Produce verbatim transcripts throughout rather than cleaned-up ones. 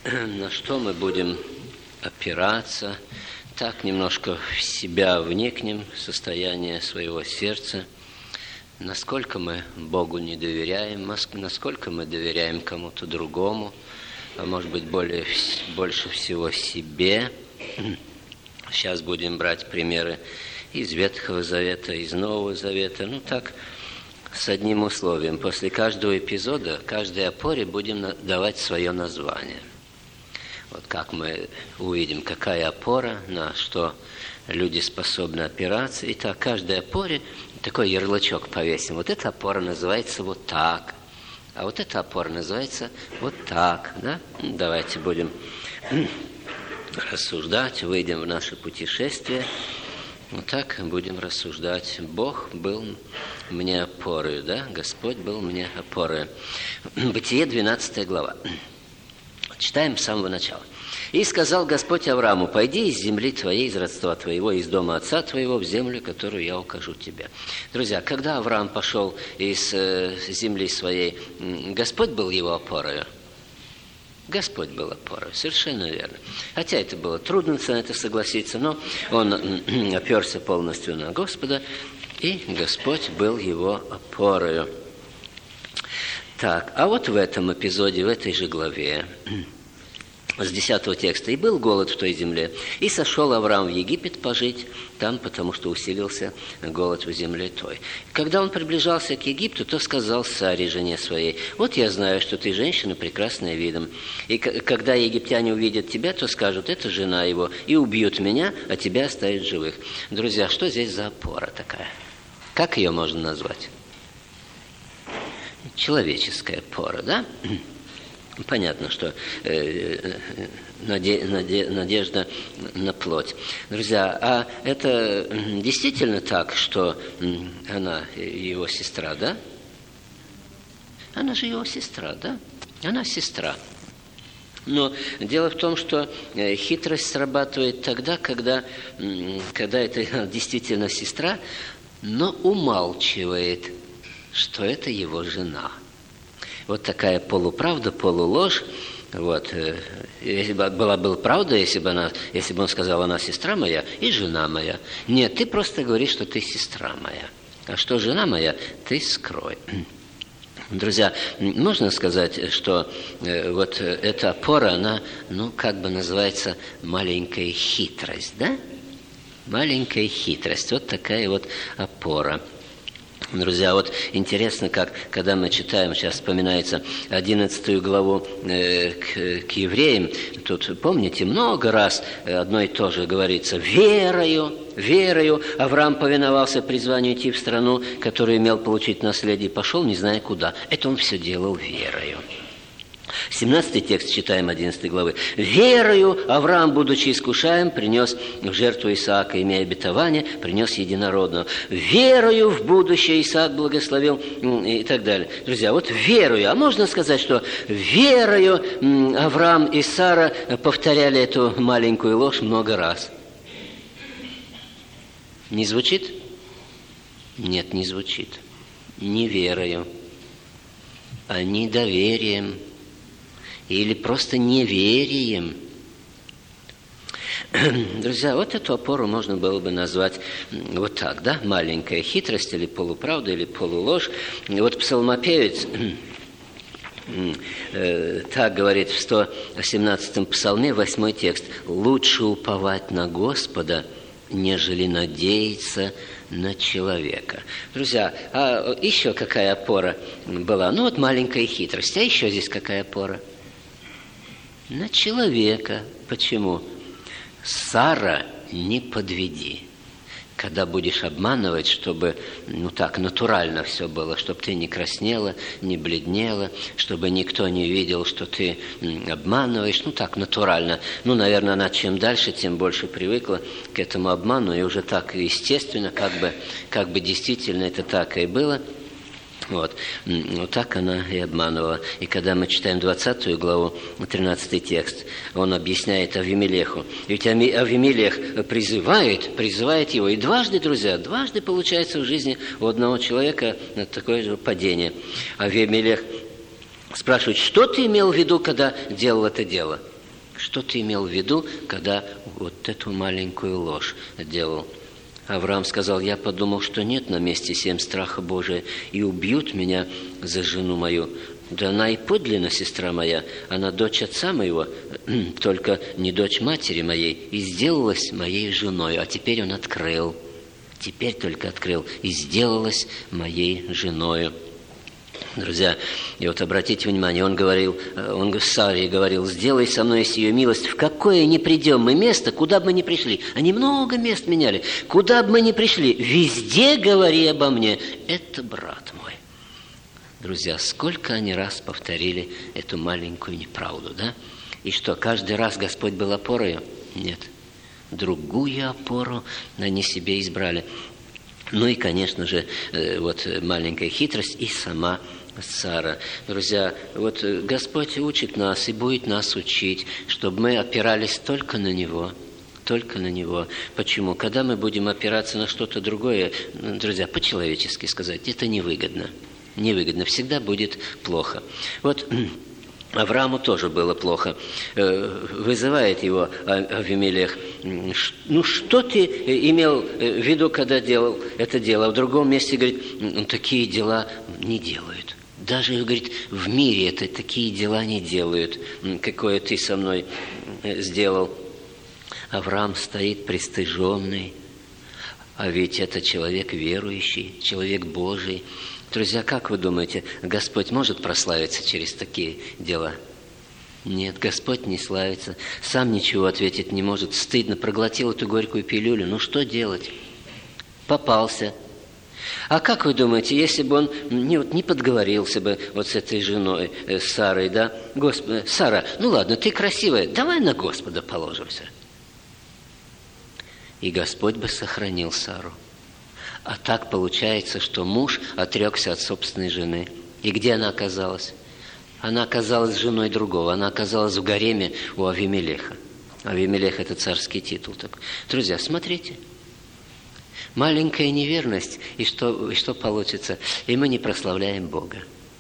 на что мы будем опираться, так немножко в себя вникнем, в состояние своего сердца, насколько мы Богу не доверяем, насколько мы доверяем кому-то другому, а может быть, более, больше всего себе. Сейчас будем брать примеры из Ветхого Завета, из Нового Завета. Ну так, с одним условием. После каждого эпизода, каждой опоре будем давать свое название. Вот как мы увидим, какая опора, на что люди способны опираться. И так, каждой опоре такой ярлычок повесим. Вот эта опора называется вот так, а вот эта опора называется вот так. Да? Давайте будем рассуждать, выйдем в наше путешествие. Вот так будем рассуждать. Бог был мне опорой, да? Господь был мне опорой. Бытие, двенадцатая глава. Читаем с самого начала. «И сказал Господь Аврааму: пойди из земли твоей, из родства твоего, из дома отца твоего, в землю, которую я укажу тебе». Друзья, когда Авраам пошел из земли своей, Господь был его опорой. Господь был опорой, совершенно верно. Хотя это было трудно на это согласиться, но он оперся полностью на Господа, и Господь был его опорой. Так, а вот в этом эпизоде, в этой же главе, с десятого текста: «И был голод в той земле, и сошел Авраам в Египет пожить там, потому что усилился голод в земле той. Когда он приближался к Египту, то сказал Саре, жене своей: вот я знаю, что ты женщина, прекрасная видом. И когда египтяне увидят тебя, то скажут: это жена его, и убьют меня, а тебя оставят живых». Друзья, что здесь за опора такая? Как ее можно назвать? Человеческая опора, да? Понятно, что э, наде, наде, надежда на плоть. Друзья, а это действительно так, что она его сестра, да? Она же его сестра, да? Она сестра. Но дело в том, что хитрость срабатывает тогда, когда, когда это действительно сестра, но умалчивает, что это его жена. Вот такая полуправда, полуложь. Вот. Если бы была бы правда, если бы, она, если бы он сказал: она сестра моя и жена моя. Нет, ты просто говоришь, что ты сестра моя. А что жена моя, ты скрой. Друзья, можно сказать, что э, вот эта опора, она, ну, как бы называется, маленькая хитрость, да? Маленькая хитрость. Вот такая вот опора. Друзья, вот интересно, как, когда мы читаем, сейчас вспоминается одиннадцатую главу э, к, к евреям, тут, помните, много раз одно и то же говорится: «Верою, верою Авраам повиновался призванию идти в страну, которую имел получить наследие, и пошел, не зная куда». Это он все делал верою. семнадцатый текст читаем одиннадцатой главы. «Верою Авраам, будучи искушаем, принес в жертву Исаака, имея обетование, принес единородного. Верою в будущее Исаак благословил», и так далее. Друзья, вот верою, а можно сказать, что верою Авраам и Сара повторяли эту маленькую ложь много раз. Не звучит? Нет, не звучит. Не верою, а недоверием. Или просто неверием. Друзья, вот эту опору можно было бы назвать вот так, да? Маленькая хитрость, или полуправда, или полуложь. И вот псалмопевец э, так говорит в сто семнадцатом псалме, восьмой текст: «Лучше уповать на Господа, нежели надеяться на человека». Друзья, а еще какая опора была? Ну вот маленькая хитрость. А еще здесь какая опора? На человека. Почему? Сара, не подведи. Когда будешь обманывать, чтобы, ну так, натурально все было, чтобы ты не краснела, не бледнела, чтобы никто не видел, что ты обманываешь, ну так, натурально. Ну, наверное, она чем дальше, тем больше привыкла к этому обману, и уже так естественно, как бы, как бы действительно это так и было. Вот. Вот так она и обманывала. И когда мы читаем двадцатую главу, тринадцатый текст, он объясняет Авимелеху. Ведь Авимелех призывает, призывает его. И дважды, друзья, дважды получается в жизни у одного человека такое же падение. Авимелех спрашивает: что ты имел в виду, когда делал это дело? Что ты имел в виду, когда вот эту маленькую ложь делал? Авраам сказал: я подумал, что нет на месте семь страха Божия, и убьют меня за жену мою. Да она и подлинно сестра моя, она дочь отца моего, только не дочь матери моей, и сделалась моей женой. А теперь он открыл, теперь только открыл, и сделалась моей женою. Друзья, и вот обратите внимание, он говорил, он Саре говорил: сделай со мной сию милость, в какое ни придем мы место, куда бы мы ни пришли. Они много мест меняли. Куда бы мы ни пришли, везде говори обо мне: это брат мой. Друзья, сколько они раз повторили эту маленькую неправду, да? И что, каждый раз Господь был опорою? Нет. Другую опору они себе избрали. Ну и, конечно же, вот маленькая хитрость и сама Сара. Друзья, вот Господь учит нас и будет нас учить, чтобы мы опирались только на Него. Только на Него. Почему? Когда мы будем опираться на что-то другое, друзья, по-человечески сказать, это невыгодно. Невыгодно. Всегда будет плохо. Вот Аврааму тоже было плохо. Вызывает его Авимелех: ну что ты имел в виду, когда делал это дело? А в другом месте говорит: ну, такие дела не делают. Даже, говорит, в мире это такие дела не делают, какое ты со мной сделал. Авраам стоит пристыженный, а ведь это человек верующий, человек Божий. Друзья, как вы думаете, Господь может прославиться через такие дела? Нет, Господь не славится, сам ничего ответить не может, стыдно, проглотил эту горькую пилюлю. Ну что делать? Попался. А как вы думаете, если бы он не, вот, не подговорился бы вот с этой женой, э, с Сарой, да? Господи, Сара, ну ладно, ты красивая, давай на Господа положимся. И Господь бы сохранил Сару. А так получается, что муж отрекся от собственной жены. И где она оказалась? Она оказалась женой другого. Она оказалась в гареме у Авимелеха. Авимелех – это царский титул такой. Друзья, смотрите. Маленькая неверность, и что, и что получится? И мы не прославляем Бога.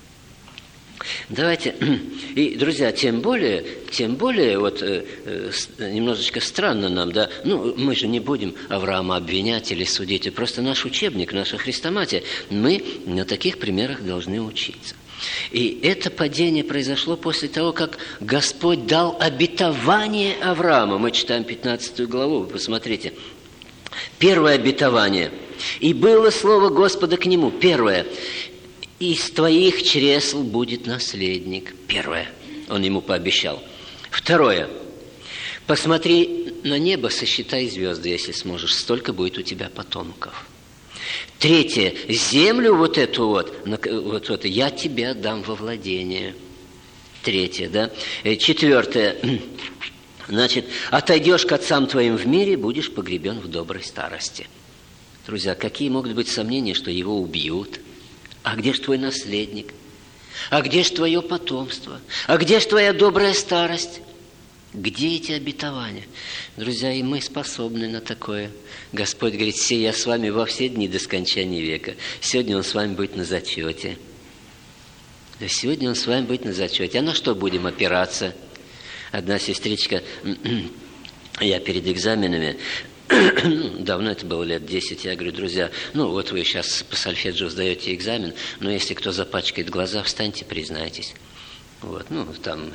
Давайте, и, друзья, тем более, тем более, вот э, э, немножечко странно нам, да, ну, мы же не будем Авраама обвинять или судить, это просто наш учебник, наша хрестоматия, мы на таких примерах должны учиться. И это падение произошло после того, как Господь дал обетование Аврааму. Мы читаем пятнадцатую главу, вы посмотрите. Первое обетование. «И было слово Господа к нему». Первое. «Из твоих чресл будет наследник». Первое. Он ему пообещал. Второе. «Посмотри на небо, сосчитай звезды, если сможешь. Столько будет у тебя потомков». Третье. «Землю вот эту вот, вот, вот я тебе отдам во владение». Третье, да. Четвертое. Значит, «отойдешь к отцам твоим в мире, будешь погребен в доброй старости». Друзья, какие могут быть сомнения, что его убьют? А где ж твой наследник? А где ж твое потомство? А где ж твоя добрая старость? Где эти обетования? Друзья, и мы способны на такое. Господь говорит: «Се я с вами во все дни до скончания века». Сегодня Он с вами будет на зачете. Да сегодня Он с вами будет на зачете. А на что будем опираться? Одна сестричка, я перед экзаменами, давно это было, лет десять, я говорю: друзья, ну вот вы сейчас по сольфеджио сдаете экзамен, но если кто запачкает глаза, встаньте, признайтесь. Вот, ну, там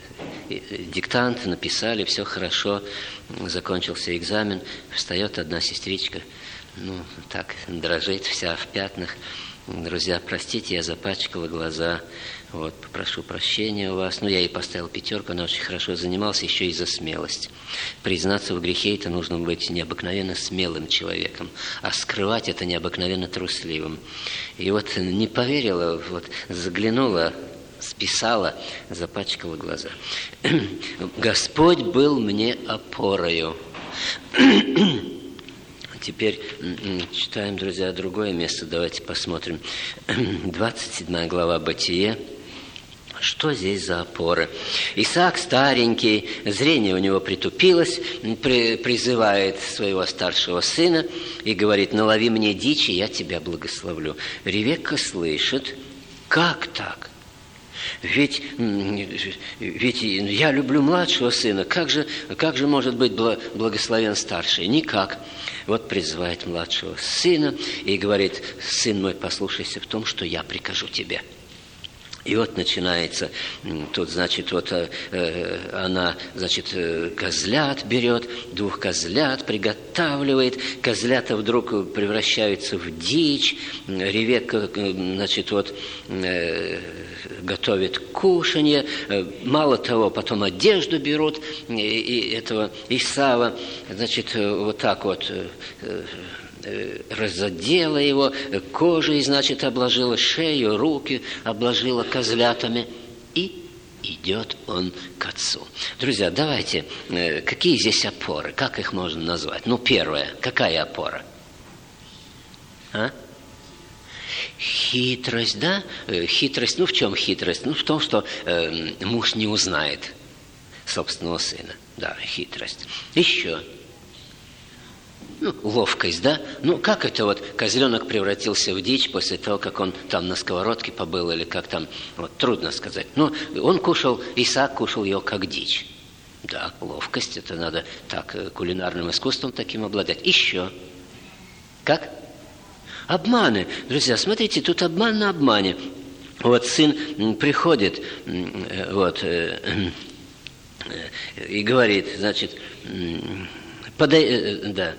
диктант написали, все хорошо, закончился экзамен, встает одна сестричка, ну, так, дрожит вся в пятнах. Друзья, простите, я запачкала глаза, вот, попрошу прощения у вас. Ну, я ей поставил пятерку, она очень хорошо занималась, еще и за смелость. Признаться в грехе — это нужно быть необыкновенно смелым человеком, а скрывать это необыкновенно трусливым. И вот не поверила, вот, заглянула, списала, запачкала глаза. «Господь был мне опорою». Теперь читаем, друзья, другое место. Давайте посмотрим. двадцать седьмая глава Бытие. Что здесь за опоры? Исаак старенький, зрение у него притупилось, при, призывает своего старшего сына и говорит: «Налови мне дичи, я тебя благословлю». Ревекка слышит: как так? ведь, ведь я люблю младшего сына, как же, как же может быть благословен старший? Никак. Вот призывает младшего сына и говорит: сын мой, послушайся в том, что я прикажу тебе. И вот начинается, тут, значит, вот э, она, значит, козлят берет, двух козлят приготавливает, козлята вдруг превращаются в дичь, Ревекка, значит, вот э, готовит кушанье, мало того, потом одежду берут, и, и этого Исава, значит, вот так вот э, разодела его, кожей, значит, обложила шею, руки обложила козлятами, и идет он к отцу. Друзья, давайте, какие здесь опоры, как их можно назвать? Ну, первое, какая опора? А? Хитрость, да? Хитрость, ну, в чем хитрость? Ну, в том, что э, муж не узнает собственного сына. Да, хитрость. Еще. Ну, ловкость, да? Ну, как это вот козленок превратился в дичь после того, как он там на сковородке побыл, или как там, вот трудно сказать. Ну, он кушал, Исаак кушал его как дичь. Да, ловкость, это надо так, кулинарным искусством таким обладать. Еще. Как? Обманы. Друзья, смотрите, тут обман на обмане. Вот сын приходит, вот, и говорит, значит, подай, да,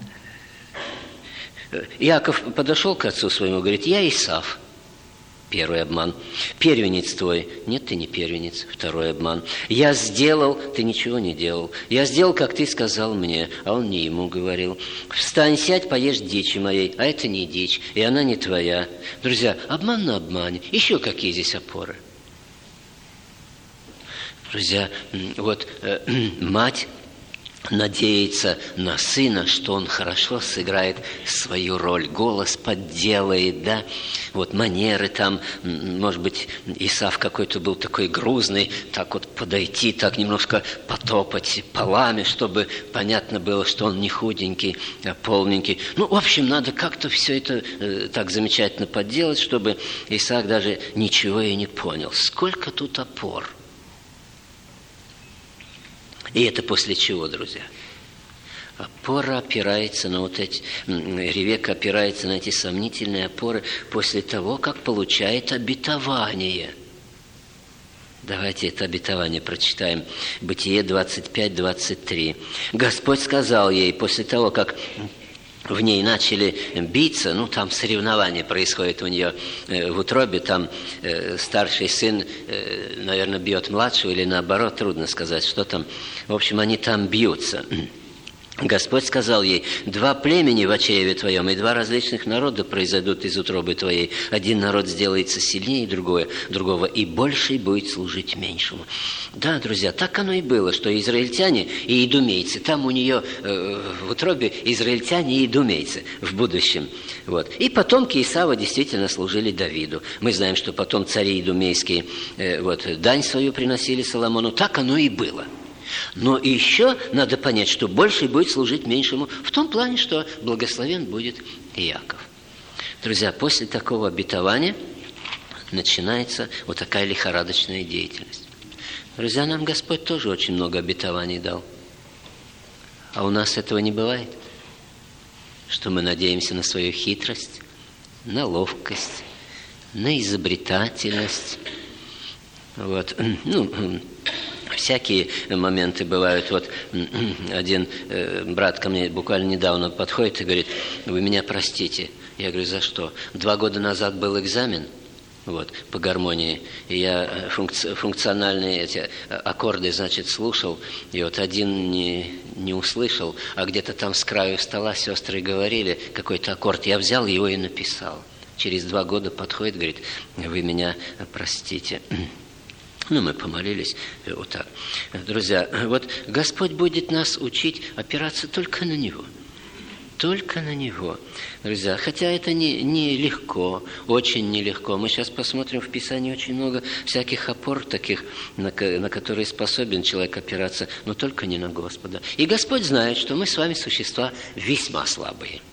Иаков подошел к отцу своему, говорит: я Исав. Первый обман. Первенец твой. Нет, ты не первенец. Второй обман. Я сделал, ты ничего не делал. Я сделал, как ты сказал мне, а он не ему говорил. Встань, сядь, поешь дичи моей, а это не дичь, и она не твоя. Друзья, обман на обмане. Еще какие здесь опоры? Друзья, вот э, мать надеется на сына, что он хорошо сыграет свою роль, голос подделает, да, вот манеры там, может быть, Исав какой-то был такой грузный, так вот подойти, так немножко потопать полами, чтобы понятно было, что он не худенький, а полненький. Ну, в общем, надо как-то все это э, так замечательно подделать, чтобы Исаак даже ничего и не понял. Сколько тут опор! И это после чего, друзья? Опора опирается на вот эти... Ревекка опирается на эти сомнительные опоры после того, как получает обетование. Давайте это обетование прочитаем. Бытие двадцать пять двадцать три. Господь сказал ей после того, как в ней начали биться, ну, там соревнование происходит у нее в утробе, там э, старший сын, э, наверное, бьет младшего, или наоборот, трудно сказать, что там. В общем, они там бьются. Господь сказал ей: два племени в чреве твоем, и два различных народа произойдут из утробы твоей. Один народ сделается сильнее другое, другого, и больший будет служить меньшему. Да, друзья, так оно и было, что израильтяне и идумейцы, там у нее э, в утробе израильтяне и идумейцы в будущем. Вот. И потомки Исава действительно служили Давиду. Мы знаем, что потом цари идумейские э, вот, дань свою приносили Соломону. Так оно и было. Но еще надо понять, что больший будет служить меньшему, в том плане, что благословен будет Иаков. Друзья, после такого обетования начинается вот такая лихорадочная деятельность. Друзья, нам Господь тоже очень много обетований дал. А у нас этого не бывает. Что мы надеемся на свою хитрость, на ловкость, на изобретательность. Вот. Ну, всякие моменты бывают. Вот один э, брат ко мне буквально недавно подходит и говорит: вы меня простите. Я говорю: за что? Два года назад был экзамен вот, по гармонии, и я функци- функциональные эти аккорды, значит, слушал, и вот один не, не услышал, а где-то там с краю стола сестры говорили какой-то аккорд. Я взял его и написал. Через два года подходит, говорит: вы меня простите. Ну, мы помолились вот так. Друзья, вот Господь будет нас учить опираться только на Него. Только на Него. Друзья, хотя это не, не легко, очень нелегко. Мы сейчас посмотрим в Писании очень много всяких опор таких, на, на которые способен человек опираться, но только не на Господа. И Господь знает, что мы с вами существа весьма слабые.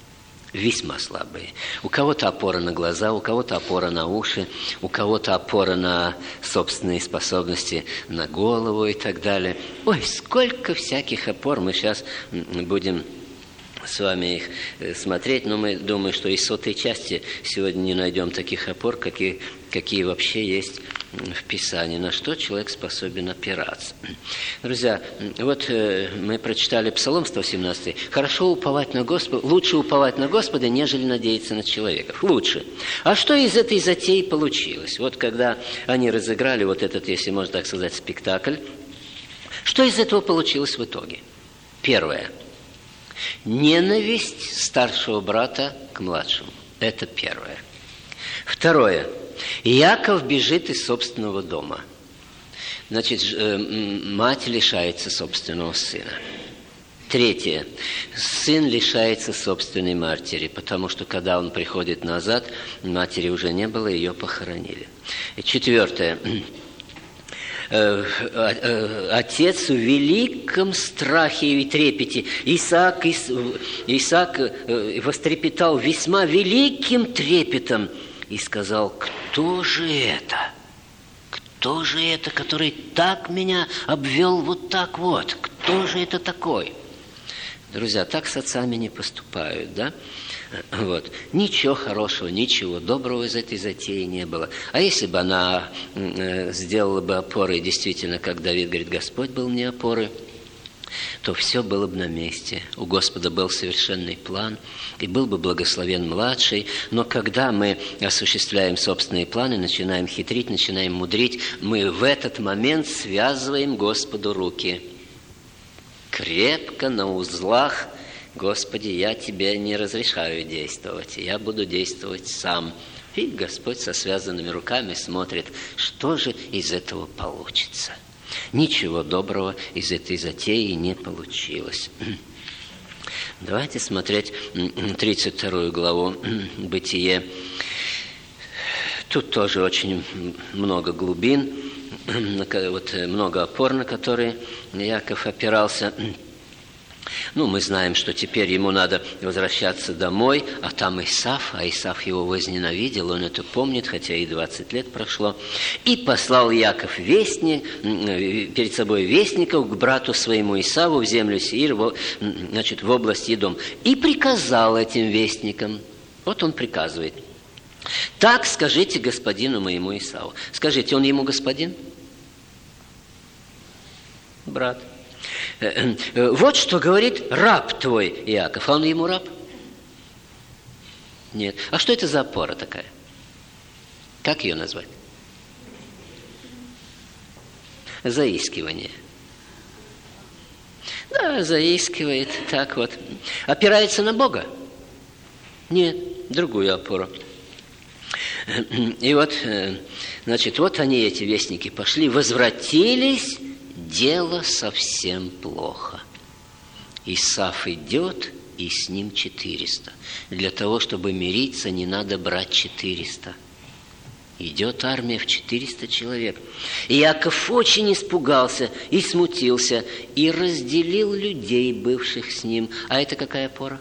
весьма слабые. У кого-то опора на глаза, у кого-то опора на уши, у кого-то опора на собственные способности, на голову и так далее. Ой, сколько всяких опор, мы сейчас будем с вами их смотреть, но мы думаем, что и сотой части сегодня не найдем таких опор, какие, какие вообще есть в Писании, на что человек способен опираться. Друзья, вот э, мы прочитали Псалом сто семнадцатый. Хорошо уповать на Господа, лучше уповать на Господа, нежели надеяться на человека. Лучше. А что из этой затеи получилось? Вот когда они разыграли вот этот, если можно так сказать, спектакль, что из этого получилось в итоге? Первое. Ненависть старшего брата к младшему. Это первое. Второе. Иаков бежит из собственного дома. Значит, мать лишается собственного сына. Третье. Сын лишается собственной матери, потому что, когда он приходит назад, матери уже не было, ее похоронили. И четвертое. Отец в великом страхе и трепете. Исаак, Исаак вострепетал весьма великим трепетом и сказал: кто же это? Кто же это, который так меня обвел вот так вот? Кто же это такой? Друзья, так с отцами не поступают, да? Вот. Ничего хорошего, ничего доброго из этой затеи не было. А если бы она э, сделала бы опорой, действительно, как Давид говорит, Господь был мне опорой, то все было бы на месте. У Господа был совершенный план, и был бы благословен младший. Но когда мы осуществляем собственные планы, начинаем хитрить, начинаем мудрить, мы в этот момент связываем Господу руки. Крепко на узлах: Господи, я тебе не разрешаю действовать, я буду действовать сам. И Господь со связанными руками смотрит, что же из этого получится. Ничего доброго из этой затеи не получилось. Давайте смотреть тридцать вторую главу «Бытие». Тут тоже очень много глубин, вот много опор, на которые Иаков опирался. Ну, мы знаем, что теперь ему надо возвращаться домой, а там Исав, а Исав его возненавидел, он это помнит, хотя и двадцать лет прошло. И послал Иаков вестник, перед собой вестников к брату своему Исаву в землю Сеир, значит, в область Едом. И приказал этим вестникам, вот он приказывает: так скажите господину моему Исаву. Скажите, он ему господин? Брат. Вот что говорит раб твой Иаков. А он ему раб? Нет. А что это за опора такая? Как ее назвать? Заискивание. Да, заискивает. Так вот. Опирается на Бога? Нет. Другую опору. И вот, значит, вот они, эти вестники, пошли, возвратились. Дело совсем плохо. Исав идет, и с ним четыреста. Для того, чтобы мириться, не надо брать четыреста. Идет армия в четыреста человек. Иаков очень испугался и смутился, и разделил людей, бывших с ним. А это какая опора?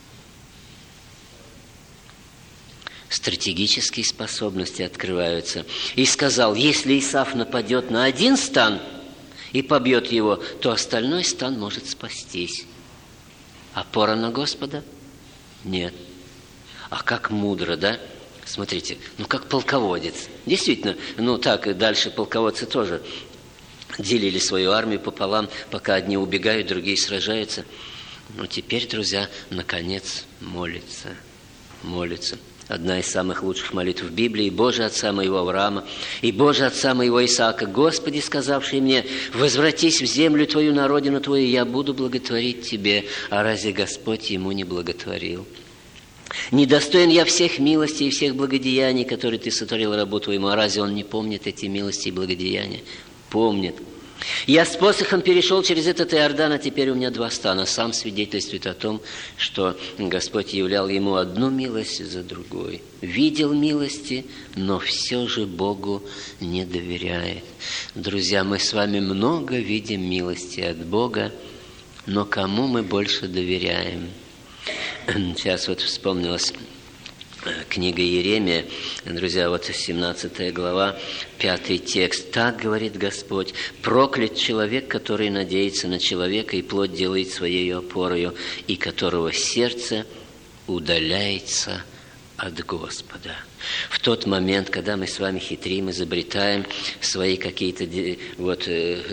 Стратегические способности открываются. И сказал: если Исав нападет на один стан и побьет его, то остальной стан может спастись. Опора на Господа? Нет. А как мудро, да? Смотрите, ну как полководец. Действительно, ну так, дальше полководцы тоже делили свою армию пополам, пока одни убегают, другие сражаются. Но теперь, друзья, наконец молится. Молится. Одна из самых лучших молитв в Библии: «Боже, отца моего Авраама, и Боже, отца моего Исаака, Господи, сказавший мне: возвратись в землю твою, на родину твою, я буду благотворить тебе». А разве Господь ему не благотворил? «Недостоин я всех милостей и всех благодеяний, которые ты сотворил рабу твоему». А разве он не помнит эти милости и благодеяния? Помнит. «Я с посохом перешел через этот Иордан, а теперь у меня два стана». Сам свидетельствует о том, что Господь являл ему одну милость за другой. Видел милости, но все же Богу не доверяет. Друзья, мы с вами много видим милости от Бога, но кому мы больше доверяем? сейчас вот вспомнилась книга Иеремия, друзья, вот семнадцатая глава, пятый текст. «Так говорит Господь, проклят человек, который надеется на человека и плоть делает своей опорою, и которого сердце удаляется от Господа». В тот момент, когда мы с вами хитрим, изобретаем свои какие-то вот,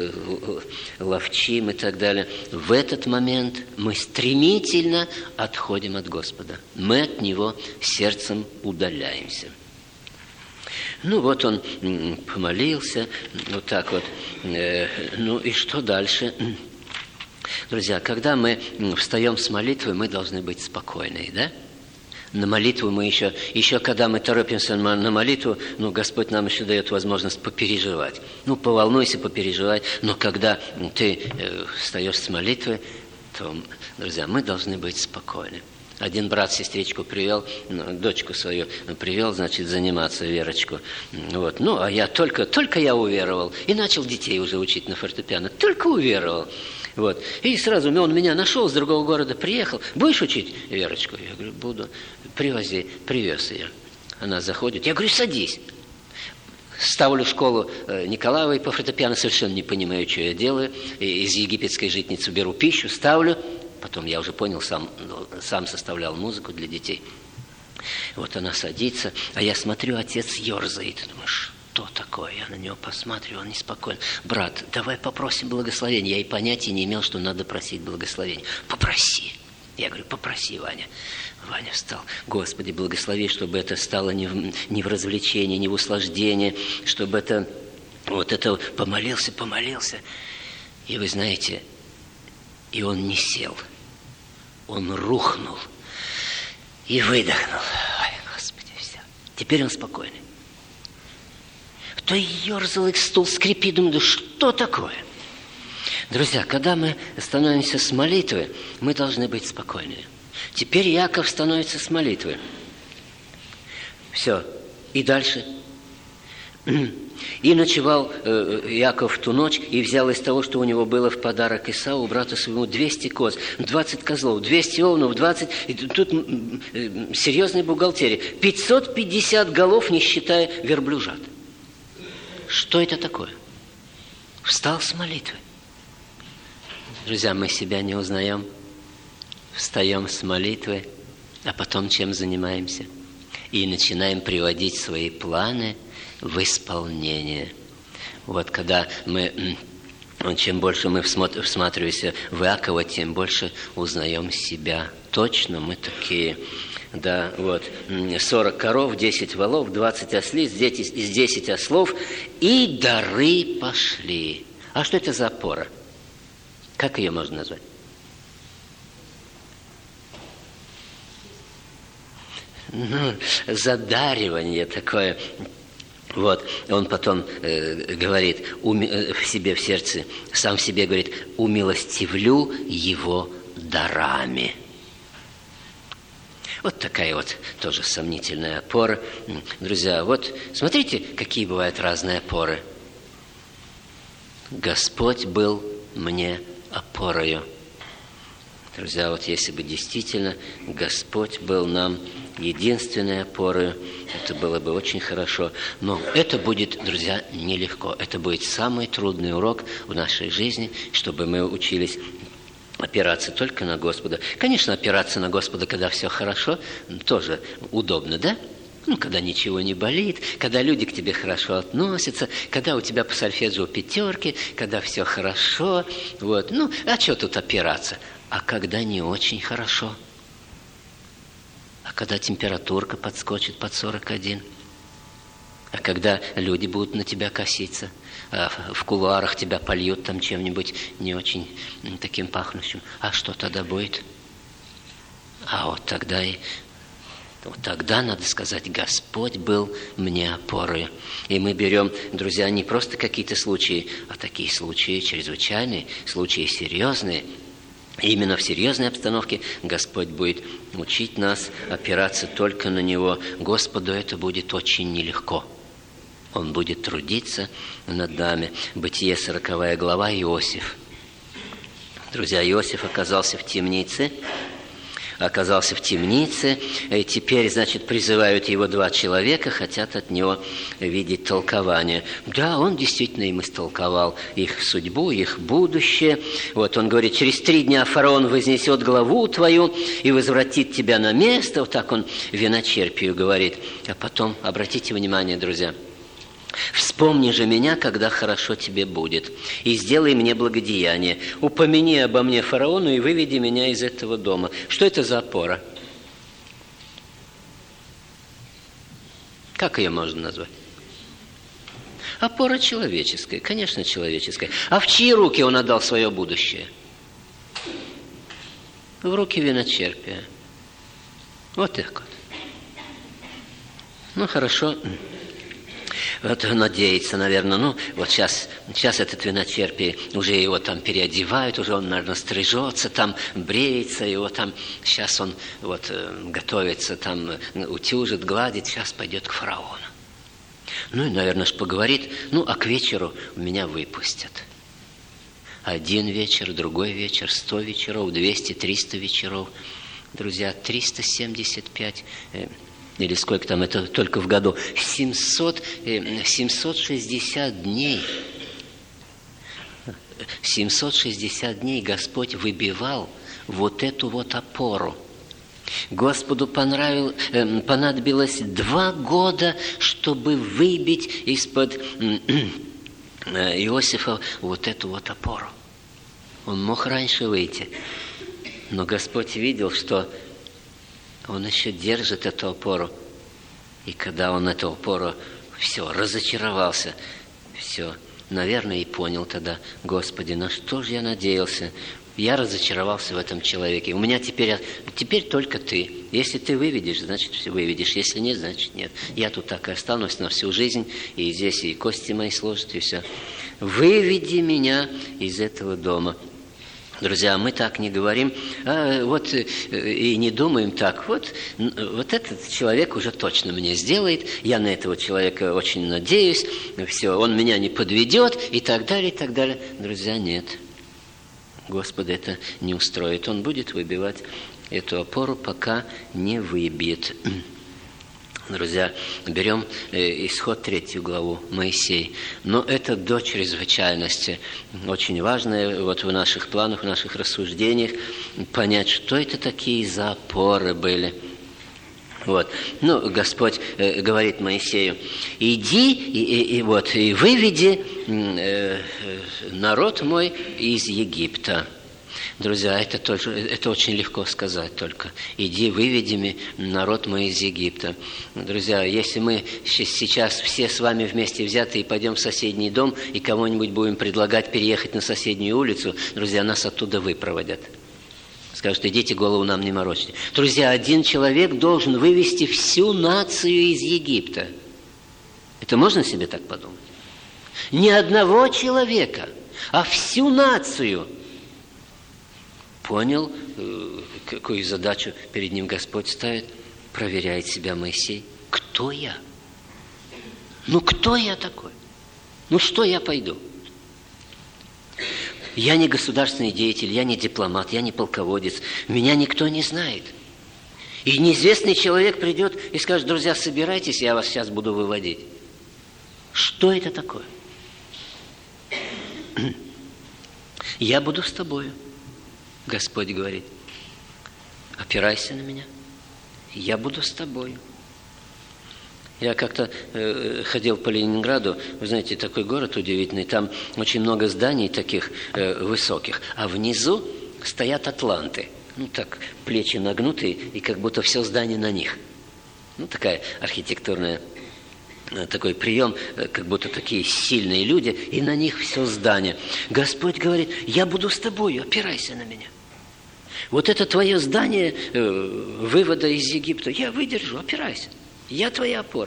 ловчим и так далее, в этот момент мы стремительно отходим от Господа. Мы от Него сердцем удаляемся. Ну вот он помолился, вот так вот. Ну и что дальше? Друзья, когда мы встаем с молитвы, мы должны быть спокойны, да? На молитву мы еще, еще когда мы торопимся на молитву, ну, Господь нам еще дает возможность попереживать. Ну, поволнуйся, попереживай. Но когда ты э, встаешь с молитвы, то, друзья, мы должны быть спокойны. Один брат сестричку привел, ну, дочку свою привел, значит, заниматься, Верочку. Вот. Ну, а я только, только я уверовал. И начал детей уже учить на фортепиано. Только уверовал. Вот. И сразу он меня нашел, с другого города приехал. Будешь учить Верочку? Я говорю, буду. Привози. Привез ее. Она заходит. Я говорю, садись. Ставлю школу Николаевой по фортепиано, совершенно не понимаю, что я делаю. И из египетской житницы беру пищу, ставлю. Потом я уже понял, сам, сам составлял музыку для детей. Вот она садится, а я смотрю, отец ерзает. Думаешь, что такое? Я на него посмотрю, он неспокоен. Брат, давай попросим благословения. Я и понятия не имел, что надо просить благословения. Попроси. Я говорю, попроси, Ваня. Ваня встал. Господи, благослови, чтобы это стало не в, не в развлечение, не в услаждение, чтобы это... Вот это помолился, помолился. И вы знаете, и он не сел. Он рухнул и выдохнул. Ой, Господи, все. Теперь он спокойный. То ерзал, и стул скрипит, думаю, да что такое? Друзья, когда мы становимся с молитвы, мы должны быть спокойны. Теперь Иаков становится с молитвы. Все. И дальше. И ночевал э, Иаков в ту ночь и взял из того, что у него было в подарок Исаву, брату своему, двести коз, двадцать козлов, двести овнов, двадцать... И тут э, серьезная бухгалтерия. пятьсот пятьдесят голов, не считая верблюжат. Что это такое? Встал с молитвы. Друзья, мы себя не узнаем. Встаем с молитвы, а потом чем занимаемся? И начинаем приводить свои планы в исполнение. Вот когда мы, чем больше мы всматриваемся в Иакова, тем больше узнаем себя. Точно мы такие. Да, вот, сорок коров, десять волов, двадцать ослиц, из десять ослов, и дары пошли. А что это за опора? Как ее можно назвать? Ну, задаривание такое. Вот, он потом э, говорит уми, э, в себе в сердце, сам в себе говорит, умилостивлю его дарами. Вот такая вот тоже сомнительная опора. Друзья, вот смотрите, какие бывают разные опоры. Господь был мне опорою. Друзья, вот если бы действительно Господь был нам единственной опорой, это было бы очень хорошо. Но это будет, друзья, нелегко. Это будет самый трудный урок в нашей жизни, чтобы мы учились опираться только на Господа. Конечно, опираться на Господа, когда все хорошо, тоже удобно, да? Ну, когда ничего не болит, когда люди к тебе хорошо относятся, когда у тебя по сольфеджио пятерки, когда все хорошо. Вот. Ну, а что тут опираться? А когда не очень хорошо? А когда температурка подскочит под сорок один? А когда люди будут на тебя коситься? А в кулуарах тебя польют там чем-нибудь не очень таким пахнущим? А что тогда будет? А вот тогда и... Вот тогда, надо сказать, Господь был мне опорой. И мы берем, друзья, не просто какие-то случаи, а такие случаи чрезвычайные, случаи серьезные. И именно в серьезной обстановке Господь будет учить нас опираться только на Него. Господу это будет очень нелегко. Он будет трудиться над нами. Бытие, сороковая глава, Иосиф. Друзья, Иосиф оказался в темнице. оказался в темнице. И теперь, значит, призывают его два человека, хотят от него видеть толкование. Да, он действительно им истолковал их судьбу, их будущее. Вот он говорит: через три дня фараон вознесет главу твою и возвратит тебя на место. Вот так он виночерпию говорит. А потом, обратите внимание, друзья, «Вспомни же меня, когда хорошо тебе будет, и сделай мне благодеяние. Упомяни обо мне фараону и выведи меня из этого дома». Что это за опора? Как ее можно назвать? Опора человеческая, конечно, человеческая. А в чьи руки он отдал свое будущее? В руки виночерпия. Вот так вот. Ну, хорошо. Вот надеется, наверное, ну, вот сейчас, сейчас этот виночерпий, уже его там переодевают, уже он, наверное, стрижется, там бреется, его там, сейчас он вот готовится, там утюжит, гладит, сейчас пойдет к фараону. Ну, и, наверное, ж поговорит, ну, а к вечеру меня выпустят. Один вечер, другой вечер, сто вечеров, двести, триста вечеров. Друзья, триста семьдесят пять... или сколько там, это только в году, семьсот, семьсот шестьдесят дней. семьсот шестьдесят дней Господь выбивал вот эту вот опору. Господу понравил, понадобилось два года, чтобы выбить из-под Иосифа вот эту вот опору. Он мог раньше выйти, но Господь видел, что он еще держит эту опору. И когда он эту опору, все, разочаровался, все, наверное, и понял тогда: Господи, на что же я надеялся? Я разочаровался в этом человеке. У меня теперь, теперь только Ты. Если Ты выведешь, значит, все выведешь. Если нет, значит, нет. Я тут так и останусь на всю жизнь, и здесь и кости мои сложат, и все. Выведи меня из этого дома. Друзья, мы так не говорим, а вот и не думаем так. Вот, вот этот человек уже точно мне сделает, я на этого человека очень надеюсь, все, он меня не подведет, и так далее, и так далее. Друзья, нет. Господа это не устроит. Он будет выбивать эту опору, пока не выбьет. Друзья, берем Исход третью главу, Моисей. Но это до чрезвычайности очень важно вот в наших планах, в наших рассуждениях понять, что это такие за опоры были. Вот. Ну, Господь э, говорит Моисею: иди и, и, и, вот, и выведи э, народ мой из Египта. Друзья, это, тоже, это очень легко сказать только. Иди, выведи народ мой из Египта. Друзья, если мы сейчас все с вами вместе взяты и пойдем в соседний дом, и кому-нибудь будем предлагать переехать на соседнюю улицу, друзья, нас оттуда выпроводят. Скажут: идите, голову нам не морочьте. Друзья, один человек должен вывести всю нацию из Египта. Это можно себе так подумать? Не одного человека, а всю нацию. Понял, какую задачу перед ним Господь ставит? Проверяет себя Моисей. Кто я? Ну, кто я такой? Ну, что я пойду? Я не государственный деятель, я не дипломат, я не полководец. Меня никто не знает. И неизвестный человек придет и скажет: друзья, собирайтесь, я вас сейчас буду выводить. Что это такое? Я буду с тобою. Господь говорит: опирайся на меня, я буду с тобою. Я как-то э, ходил по Ленинграду, вы знаете, такой город удивительный, там очень много зданий таких э, высоких, а внизу стоят атланты, ну так, плечи нагнутые, и как будто все здание на них. Ну, такая архитектурная, такой прием, как будто такие сильные люди, и на них все здание. Господь говорит: я буду с тобой, опирайся на меня. Вот это твое здание э, вывода из Египта, я выдержу, опирайся. Я твоя опора.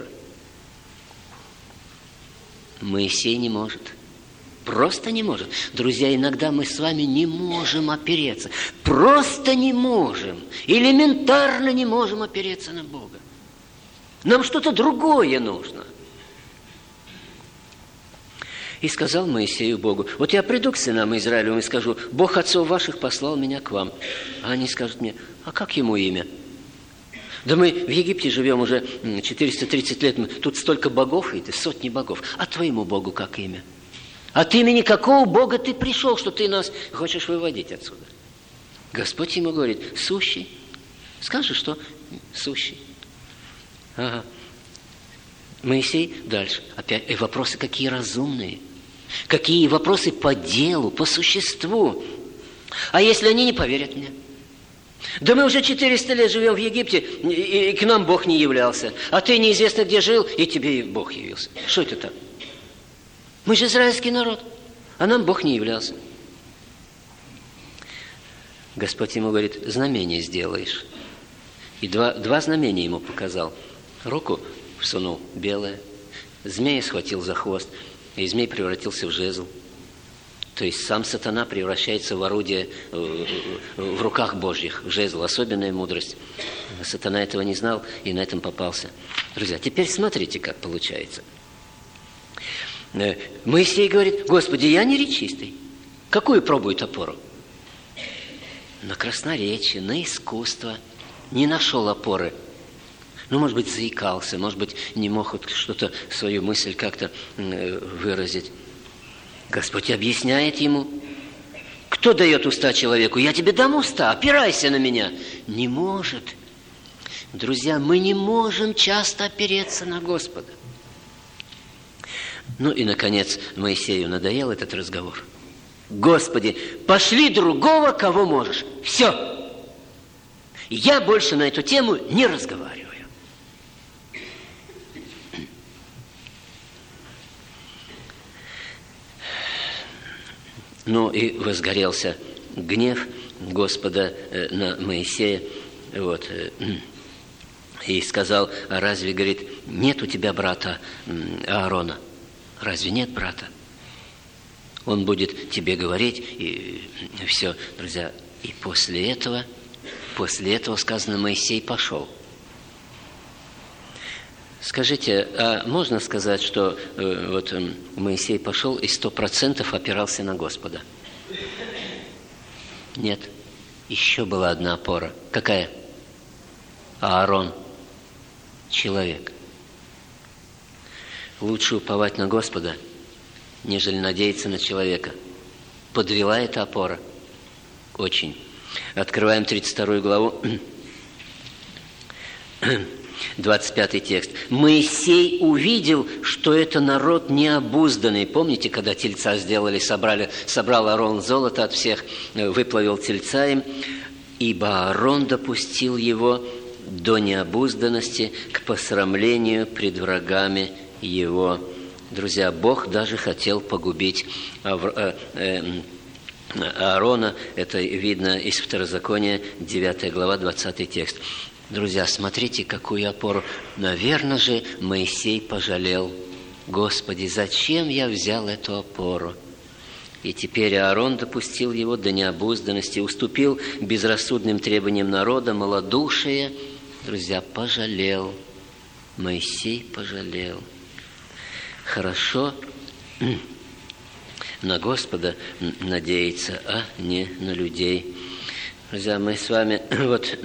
Моисей не может. Просто не может. Друзья, иногда мы с вами не можем опереться. Просто не можем. Элементарно не можем опереться на Бога. Нам что-то другое нужно. И сказал Моисею Богу: вот я приду к сынам Израилевым и скажу: Бог отцов ваших послал меня к вам. А они скажут мне: а как ему имя? Да мы в Египте живем уже четыреста тридцать лет, тут столько богов, и сотни богов. А твоему Богу как имя? От имени какого Бога ты пришел, что ты нас хочешь выводить отсюда? Господь ему говорит: сущий. Скажешь, что сущий. Ага. Моисей дальше. Опять и вопросы какие разумные. Какие вопросы по делу, по существу. А если они не поверят мне? Да мы уже четыреста лет живем в Египте, и к нам Бог не являлся. А ты неизвестно где жил, и тебе Бог явился. Что это так? Мы же израильский народ, а нам Бог не являлся. Господь ему говорит: знамение сделаешь. И два, два знамения ему показал. Руку всунул белое, змея схватил за хвост, и змей превратился в жезл. То есть сам сатана превращается в орудие в руках Божьих, в жезл, особенная мудрость. Сатана этого не знал и на этом попался. Друзья, теперь смотрите, как получается. Моисей говорит: Господи, я не речистый. Какую пробует опору? На красноречие, на искусство. Не нашел опоры. Ну, может быть, заикался, может быть, не мог вот что-то, свою мысль как-то выразить. Господь объясняет ему: кто дает уста человеку? Я тебе дам уста, опирайся на меня. Не может. Друзья, мы не можем часто опереться на Господа. Ну и, наконец, Моисею надоел этот разговор. Господи, пошли другого, кого можешь. Все. Я больше на эту тему не разговариваю. Ну и возгорелся гнев Господа на Моисея. Вот. И сказал: а разве, говорит, нет у тебя брата Аарона? Разве нет брата? Он будет тебе говорить, и все, друзья. И после этого, после этого сказано, Моисей пошел. Скажите, а можно сказать, что э, вот э, Моисей пошел и сто процентов опирался на Господа? Нет. Еще была одна опора. Какая? Аарон. Человек. Лучше уповать на Господа, нежели надеяться на человека. Подвела эта опора. Очень. Открываем тридцать вторую главу. двадцать пятый текст. Моисей увидел, что это народ необузданный. Помните, когда тельца сделали, собрали, собрал Аарон золото от всех, выплавил тельца им. Ибо Аарон допустил его до необузданности к посрамлению пред врагами его. Друзья, Бог даже хотел погубить Аарона. Это видно из Второзакония, девятая глава, двадцатый текст. Друзья, смотрите, какую опору. Наверное же, Моисей пожалел: Господи, зачем я взял эту опору? И теперь Аарон допустил его до необузданности, уступил безрассудным требованиям народа, малодушие. Друзья, пожалел. Моисей пожалел. Хорошо на Господа надеяться, а не на людей. Друзья, мы с вами вот...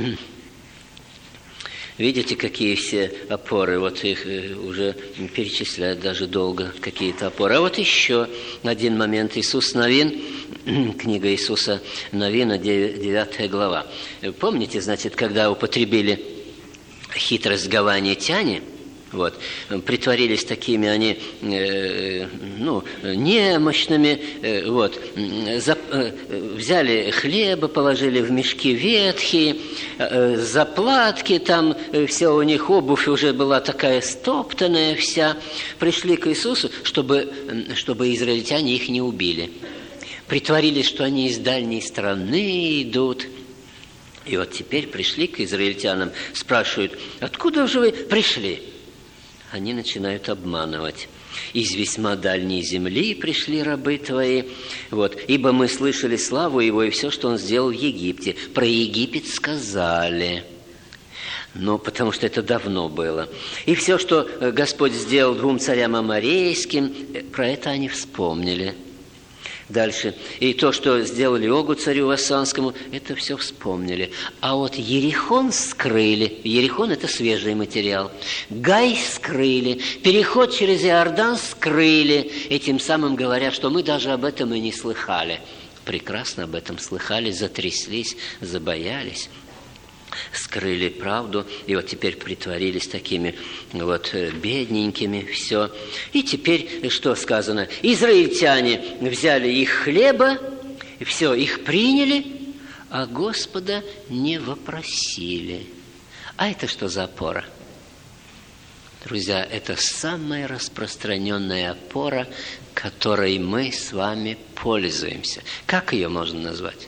Видите, какие все опоры, вот их уже перечислять даже долго, какие-то опоры. А вот еще один момент. Иисус Новин, книга Иисуса Новина, девятая глава. Помните, значит, когда употребили хитрость гаванитяне, вот, притворились такими они, э, ну, немощными, э, вот, за, э, взяли хлеба, положили в мешки ветхие, э, заплатки, там э, все у них обувь уже была такая стоптанная вся, пришли к Иисусу, чтобы, чтобы израильтяне их не убили. Притворились, что они из дальней страны идут. И вот теперь пришли к израильтянам, спрашивают: откуда же вы пришли? Они начинают обманывать. Из весьма дальней земли пришли рабы твои. Вот. Ибо мы слышали славу его и все, что он сделал в Египте. Про Египет сказали. Ну, потому что это давно было. И все, что Господь сделал двум царям аморейским, про это они вспомнили. Дальше. И то, что сделали Огу царю Вассанскому, это все вспомнили. А вот Ерихон скрыли. Ерихон – это свежий материал. Гай скрыли. Переход через Иордан скрыли. И тем самым говоря, что мы даже об этом и не слыхали. Прекрасно об этом слыхали, затряслись, забоялись. Скрыли правду, и вот теперь притворились такими вот бедненькими, все. И теперь, что сказано? Израильтяне взяли их хлеба, все, их приняли, а Господа не вопросили. А это что за опора? Друзья, это самая распространенная опора, которой мы с вами пользуемся. Как ее можно назвать?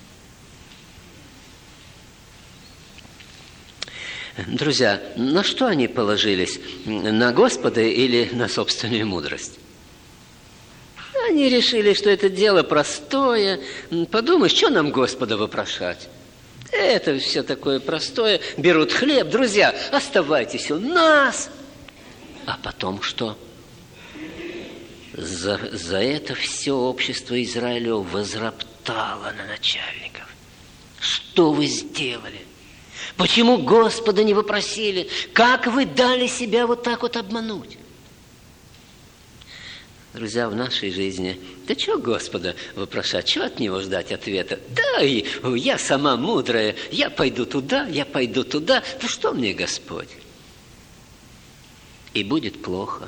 Друзья, на что они положились? На Господа или на собственную мудрость? Они решили, что это дело простое. Подумай, что нам Господа вопрошать? Это все такое простое. Берут хлеб. Друзья, оставайтесь у нас. А потом что? За, за это все общество Израиля возроптало на начальников. Что вы сделали? Почему Господа не вопросили? Как вы дали себя вот так вот обмануть? Друзья, в нашей жизни, да что Господа вопрошать, что от Него ждать ответа? Да, и я сама мудрая, я пойду туда, я пойду туда. Да что мне Господь? И будет плохо.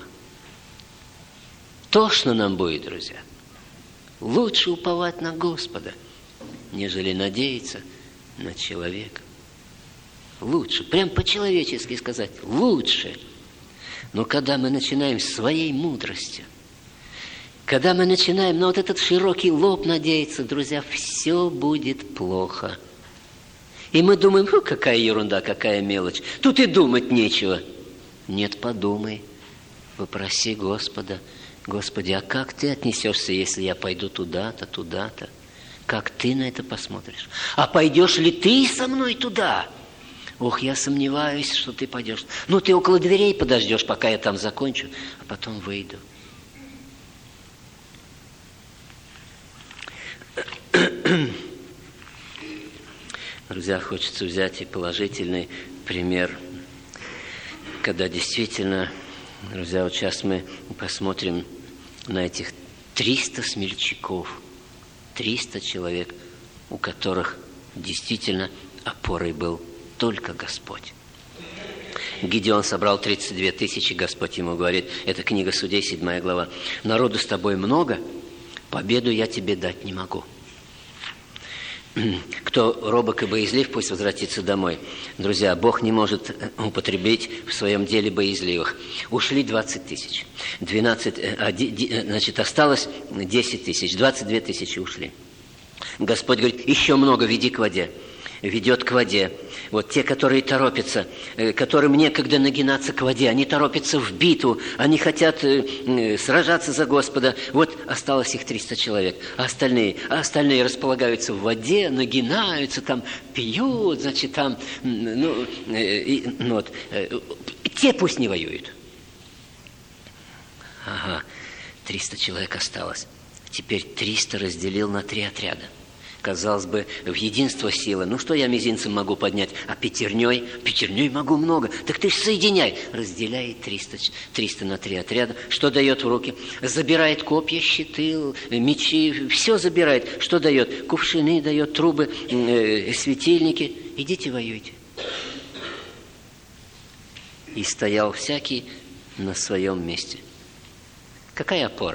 Тошно нам будет, друзья. Лучше уповать на Господа, нежели надеяться на человека. Лучше, прям по-человечески сказать, лучше. Но когда мы начинаем своей мудростью, когда мы начинаем на вот этот широкий лоб надеяться, друзья, все будет плохо. И мы думаем, ну, какая ерунда, какая мелочь, тут и думать нечего. Нет, подумай, попроси Господа, Господи, а как ты отнесешься, если я пойду туда-то, туда-то? Как ты на это посмотришь? А пойдешь ли ты со мной туда? Ох, я сомневаюсь, что ты пойдешь. Ну, ты около дверей подождешь, пока я там закончу, а потом выйду. Друзья, хочется взять и положительный пример, когда действительно, друзья, вот сейчас мы посмотрим на этих триста смельчаков, триста человек, у которых действительно опорой был только Господь. Гидеон собрал тридцать две тысячи, Господь ему говорит, это книга Судей, седьмая глава. Народу с тобой много, победу я тебе дать не могу. Кто робок и боязлив, пусть возвратится домой. Друзья, Бог не может употребить в своем деле боязливых. Ушли двадцать тысяч. двенадцать, значит, осталось десять тысяч. двадцать две тысячи ушли. Господь говорит, еще много веди к воде. Ведет к воде. Вот те, которые торопятся, которым некогда нагинаться к воде, они торопятся в битву, они хотят сражаться за Господа. Вот осталось их триста человек, а остальные, а остальные располагаются в воде, нагинаются, там пьют, значит, там, ну, и, ну вот, те пусть не воюют. Ага, триста человек осталось. Теперь триста разделил на три отряда. Казалось бы, в единство силы. Ну, что я мизинцем могу поднять? А пятерней? Пятерней могу много. Так ты ж соединяй. Разделяй триста, триста на три отряда. Что дает в руки? Забирает копья, щиты, мечи. Все забирает. Что дает? Кувшины дает, трубы, э, светильники. Идите воюйте. И стоял всякий на своем месте. Какая опора?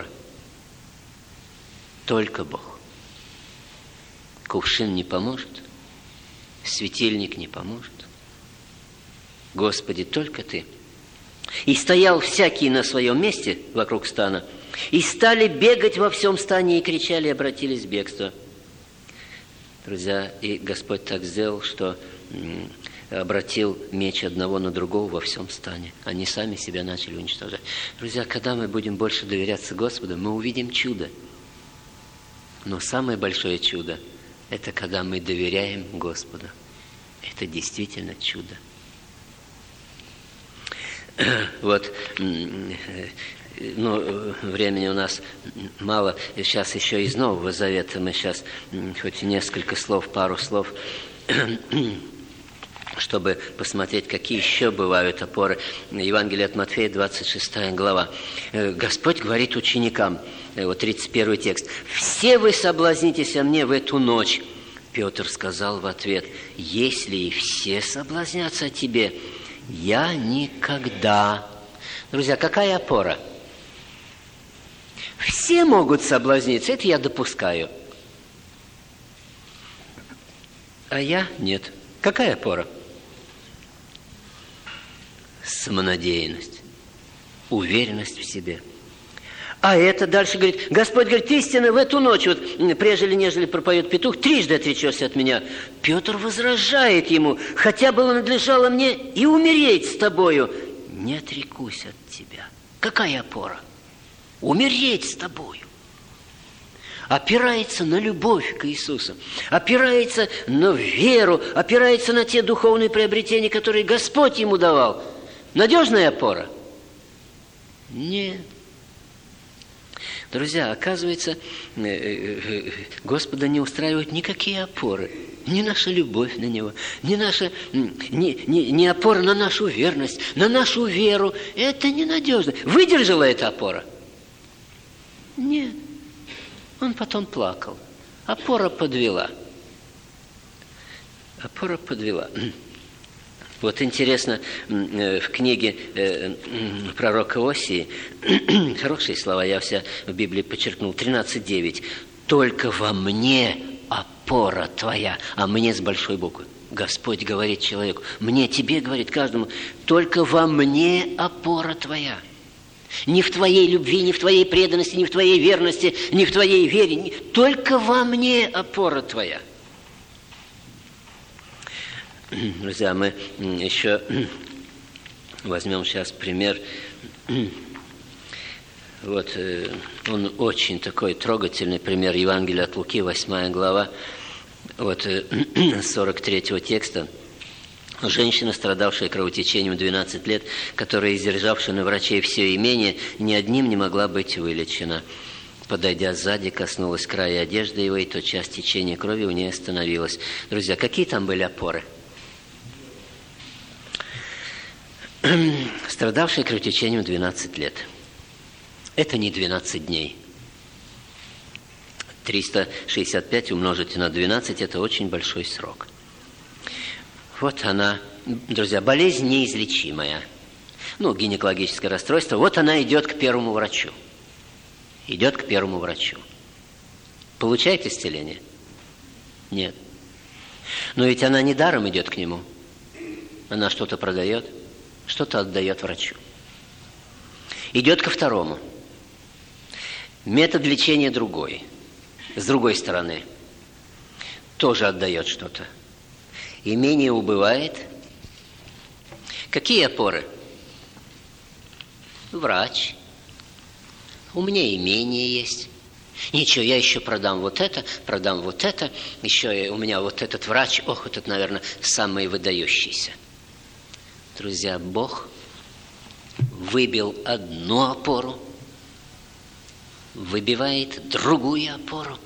Только Бог. Кувшин не поможет, светильник не поможет. Господи, только Ты. И стоял всякий на своем месте вокруг стана, и стали бегать во всем стане, и кричали, и обратились в бегство. Друзья, и Господь так сделал, что обратил меч одного на другого во всем стане. Они сами себя начали уничтожать. Друзья, когда мы будем больше доверяться Господу, мы увидим чудо. Но самое большое чудо – это когда мы доверяем Господу. Это действительно чудо. Вот, ну, времени у нас мало. Сейчас еще из Нового Завета мы сейчас хоть несколько слов, пару слов, чтобы посмотреть, какие еще бывают опоры. Евангелие от Матфея, двадцать шестая глава. Господь говорит ученикам, вот тридцать первый текст. «Все вы соблазнитесь о мне в эту ночь». Петр сказал в ответ: «Если и все соблазнятся о тебе, я никогда». Друзья, какая опора? Все могут соблазниться, это я допускаю. А я нет. Какая опора? Самонадеянность, уверенность в себе. А это дальше говорит, Господь говорит, истинно в эту ночь, вот прежде нежели пропоет петух, трижды отречешься от меня. Петр возражает ему, хотя бы надлежало мне и умереть с тобою, не отрекусь от тебя. Какая опора? Умереть с тобою. Опирается на любовь к Иисусу, опирается на веру, опирается на те духовные приобретения, которые Господь ему давал. Надежная опора? Нет. Друзья, оказывается, Господа не устраивают никакие опоры. Ни наша любовь на Него, ни, наша, ни, ни, ни опора на нашу верность, на нашу веру. Это ненадежно. Выдержала эта опора? Нет. Он потом плакал. Опора подвела. Опора подвела. Вот интересно, в книге пророка Осии, хорошие слова, я вся в Библии подчеркнул, тринадцать девять. «Только во мне опора твоя», а мне с большой буквы. Господь говорит человеку, мне, тебе говорит каждому, только во мне опора твоя. Не в твоей любви, не в твоей преданности, не в твоей верности, не в твоей вере, только во мне опора твоя. Друзья, мы еще возьмем сейчас пример. Вот он очень такой трогательный пример. Евангелия от Луки, восьмая глава, вот сорок третьего текста. Женщина, страдавшая кровотечением двенадцать лет, которая, издержавшая на врачей все имение, ни одним не могла быть вылечена. Подойдя сзади, коснулась края одежды его, и тотчас течение крови у нее остановилось. Друзья, какие там были опоры? Страдавшая кровотечением двенадцать лет. Это не двенадцать дней. триста шестьдесят пять умножить на двенадцать – это очень большой срок. Вот она, друзья, болезнь неизлечимая. Ну, гинекологическое расстройство. Вот она идет к первому врачу. Идет к первому врачу. Получает исцеление? Нет. Но ведь она не даром идет к нему. Она что-то продает, что-то отдает врачу. Идет ко второму. Метод лечения другой. С другой стороны. Тоже отдает что-то. Имение убывает. Какие опоры? Врач. У меня имение есть. Ничего, я еще продам вот это, продам вот это. Еще у меня вот этот врач, ох, этот, наверное, самый выдающийся. Друзья, Бог выбил одну опору, выбивает другую опору.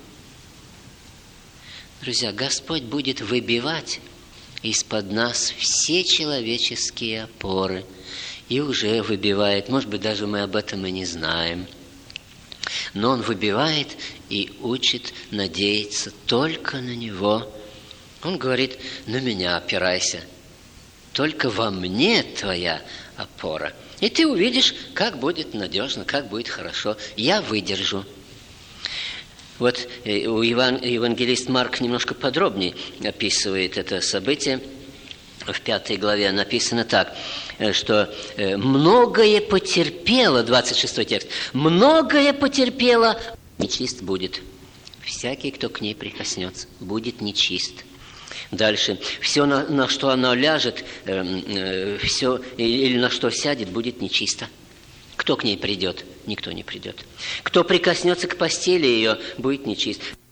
Друзья, Господь будет выбивать из-под нас все человеческие опоры. И уже выбивает, может быть, даже мы об этом и не знаем. Но Он выбивает и учит надеяться только на Него. Он говорит, на меня опирайся. Только во мне твоя опора. И ты увидишь, как будет надежно, как будет хорошо. Я выдержу. Вот у Еван... евангелист Марк немножко подробнее описывает это событие. В пятой главе написано так, что многое потерпело, двадцать шестой текст, многое потерпело, нечист будет. Всякий, кто к ней прикоснется, будет нечист. Дальше. Все, на, на что она ляжет, э, э, все, или на что сядет, будет нечисто. Кто к ней придет? Никто не придет. Кто прикоснется к постели ее, будет нечист.